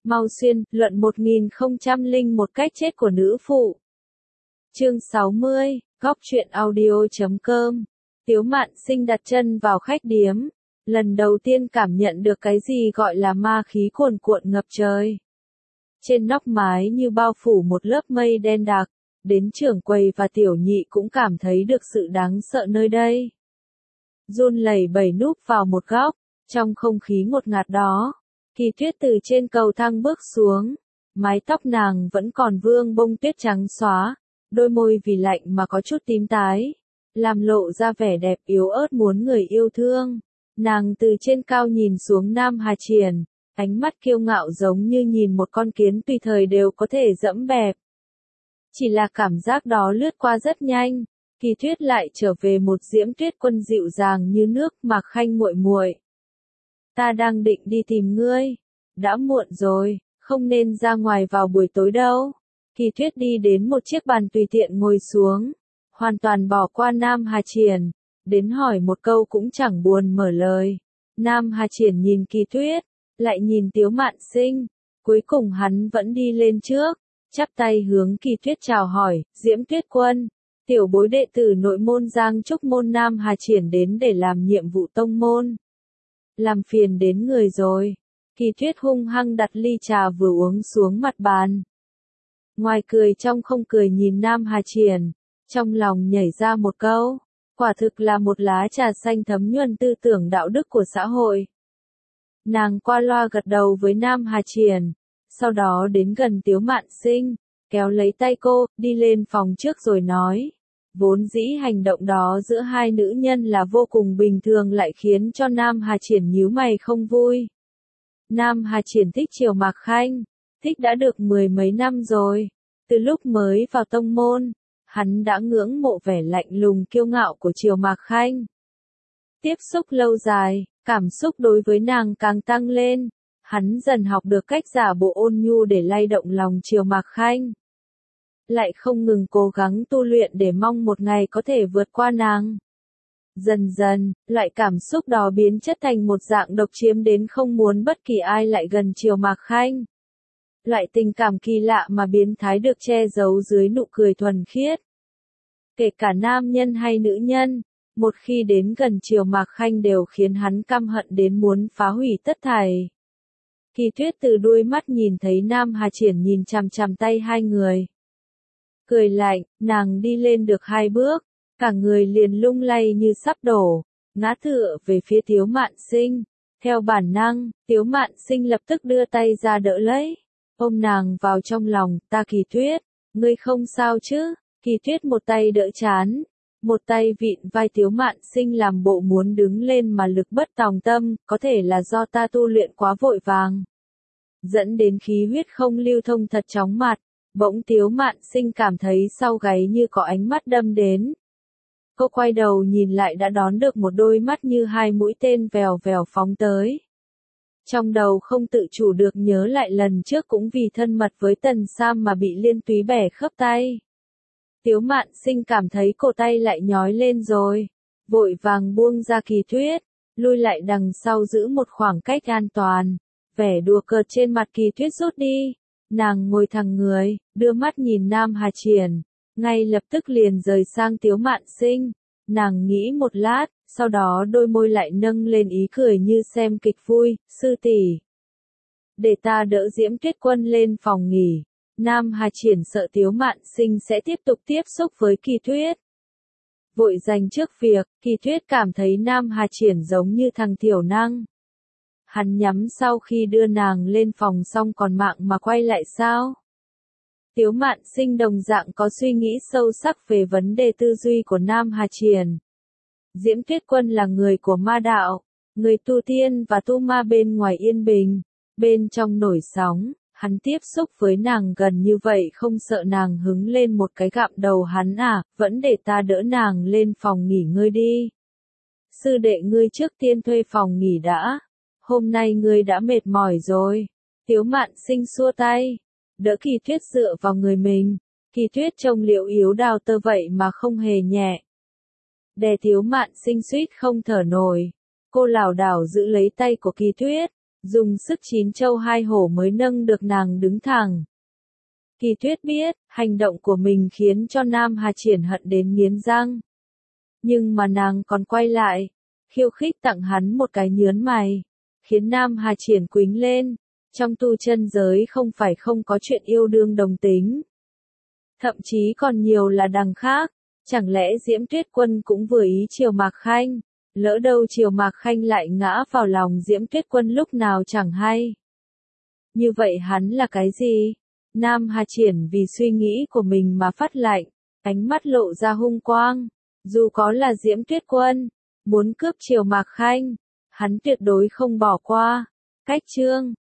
Mau xuyên, luận 1001 cách chết của nữ phụ. Chương 60, góc truyện audio.com. Tiếu Mạn Sinh đặt chân vào khách điếm, lần đầu tiên cảm nhận được cái gì gọi là ma khí cuồn cuộn ngập trời. Trên nóc mái như bao phủ một lớp mây đen đặc, đến trưởng quầy và tiểu nhị cũng cảm thấy được sự đáng sợ nơi đây. Run lẩy bẩy núp vào một góc, trong không khí ngột ngạt đó, Kỳ Tuyết từ trên cầu thang bước xuống, mái tóc nàng vẫn còn vương bông tuyết trắng xóa, đôi môi vì lạnh mà có chút tím tái, làm lộ ra vẻ đẹp yếu ớt muốn người yêu thương. Nàng từ trên cao nhìn xuống Nam Hà Triển, ánh mắt kiêu ngạo giống như nhìn một con kiến tùy thời đều có thể dẫm bẹp. Chỉ là cảm giác đó lướt qua rất nhanh, Kỳ Tuyết lại trở về một Diễm Tuyết Quân dịu dàng như nước. Mạc Khanh muội muội, ta đang định đi tìm ngươi, đã muộn rồi, không nên ra ngoài vào buổi tối đâu. Kỳ Tuyết đi đến một chiếc bàn tùy tiện ngồi xuống, hoàn toàn bỏ qua Nam Hà Triển, đến hỏi một câu cũng chẳng buồn mở lời. Nam Hà Triển nhìn Kỳ Tuyết, lại nhìn Tiếu Mạn Sinh, cuối cùng hắn vẫn đi lên trước, chắp tay hướng Kỳ Tuyết chào hỏi, Diễm Tuyết Quân, tiểu bối đệ tử nội môn Giang Trúc môn Nam Hà Triển đến để làm nhiệm vụ tông môn. Làm phiền đến người rồi. Kỳ Tuyết hung hăng đặt ly trà vừa uống xuống mặt bàn. Ngoài cười trong không cười nhìn Nam Hà Triển, trong lòng nhảy ra một câu, quả thực là một lá trà xanh thấm nhuần tư tưởng đạo đức của xã hội. Nàng qua loa gật đầu với Nam Hà Triển, sau đó đến gần Tiếu Mạn Sinh, kéo lấy tay cô, đi lên phòng trước rồi nói. Vốn dĩ hành động đó giữa hai nữ nhân là vô cùng bình thường lại khiến cho Nam Hà Triển nhíu mày không vui. Nam Hà Triển thích Triều Mạc Khanh, thích đã được 10 mấy năm rồi. Từ lúc mới vào tông môn, hắn đã ngưỡng mộ vẻ lạnh lùng kiêu ngạo của Triều Mạc Khanh. Tiếp xúc lâu dài, cảm xúc đối với nàng càng tăng lên, hắn dần học được cách giả bộ ôn nhu để lay động lòng Triều Mạc Khanh. Lại không ngừng cố gắng tu luyện để mong một ngày có thể vượt qua nàng. Dần dần, loại cảm xúc đó biến chất thành một dạng độc chiếm đến không muốn bất kỳ ai lại gần Triều Mạc Khanh. Loại tình cảm kỳ lạ mà biến thái được che giấu dưới nụ cười thuần khiết. Kể cả nam nhân hay nữ nhân, một khi đến gần Triều Mạc Khanh đều khiến hắn căm hận đến muốn phá hủy tất thảy. Kỳ Tuyết từ đuôi mắt nhìn thấy Nam Hà Triển nhìn chằm chằm tay hai người. Cười lạnh, nàng đi lên được 2 bước, cả người liền lung lay như sắp đổ, ngã tựa về phía Tiếu Mạn Sinh. Theo bản năng, Tiếu Mạn Sinh lập tức đưa tay ra đỡ lấy, ôm nàng vào trong lòng. Ta Kỳ Tuyết, ngươi không sao chứ? Kỳ Tuyết một tay đỡ trán, một tay vịn vai Tiếu Mạn Sinh làm bộ muốn đứng lên mà lực bất tòng tâm, có thể là do ta tu luyện quá vội vàng, dẫn đến khí huyết không lưu thông thật chóng mặt. Bỗng Tiếu Mạn Sinh cảm thấy sau gáy như có ánh mắt đâm đến. Cô quay đầu nhìn lại đã đón được một đôi mắt như hai mũi tên vèo vèo phóng tới. Trong đầu không tự chủ được nhớ lại lần trước cũng vì thân mật với Tần Sam mà bị Liên Túy bẻ khớp tay. Tiếu Mạn Sinh cảm thấy cổ tay lại nhói lên rồi, vội vàng buông ra Kỳ Tuyết, lui lại đằng sau giữ một khoảng cách an toàn. Vẻ đùa cợt trên mặt Kỳ Tuyết rút đi. Nàng ngồi thẳng người, đưa mắt nhìn Nam Hà Triển, ngay lập tức liền rời sang Tiếu Mạn Sinh. Nàng nghĩ một lát, sau đó đôi môi lại nâng lên ý cười như xem kịch vui, sư tỷ, để ta đỡ Diễm Tuyết Quân lên phòng nghỉ. Nam Hà Triển sợ Tiếu Mạn Sinh sẽ tiếp tục tiếp xúc với Kỳ Tuyết. Vội dành trước việc, Kỳ Tuyết cảm thấy Nam Hà Triển giống như thằng thiểu năng. Hắn nhắm sau khi đưa nàng lên phòng xong còn mạng mà quay lại sao? Tiếu Mạn Sinh đồng dạng có suy nghĩ sâu sắc về vấn đề tư duy của Nam Hà Triển. Diễm Tuyết Quân là người của ma đạo, người tu tiên và tu ma bên ngoài yên bình, bên trong nổi sóng, hắn tiếp xúc với nàng gần như vậy không sợ nàng hứng lên một cái gặm đầu hắn à, vẫn để ta đỡ nàng lên phòng nghỉ ngơi đi. Sư đệ ngươi trước tiên thuê phòng nghỉ đã. Hôm nay ngươi đã mệt mỏi rồi. Tiếu Mạn Sinh xua tay, đỡ Kỳ Tuyết dựa vào người mình. Kỳ Tuyết trông liệu yếu đào tơ vậy mà không hề nhẹ. Đè Tiếu Mạn Sinh suýt không thở nổi. Cô lảo đảo giữ lấy tay của Kỳ Tuyết, dùng sức chín châu hai hổ mới nâng được nàng đứng thẳng. Kỳ Tuyết biết, hành động của mình khiến cho Nam Hà Triển hận đến nghiến răng. Nhưng mà nàng còn quay lại, khiêu khích tặng hắn một cái nhớn mày, khiến Nam Hà Triển quĩnh lên. Trong tu chân giới không phải không có chuyện yêu đương đồng tính. Thậm chí còn nhiều là đằng khác, chẳng lẽ Diễm Tuyết Quân cũng vừa ý Triều Mạc Khanh, lỡ đâu Triều Mạc Khanh lại ngã vào lòng Diễm Tuyết Quân lúc nào chẳng hay. Như vậy hắn là cái gì? Nam Hà Triển vì suy nghĩ của mình mà phát lạnh, ánh mắt lộ ra hung quang. Dù có là Diễm Tuyết Quân, muốn cướp Triều Mạc Khanh, hắn tuyệt đối không bỏ qua. Cách chương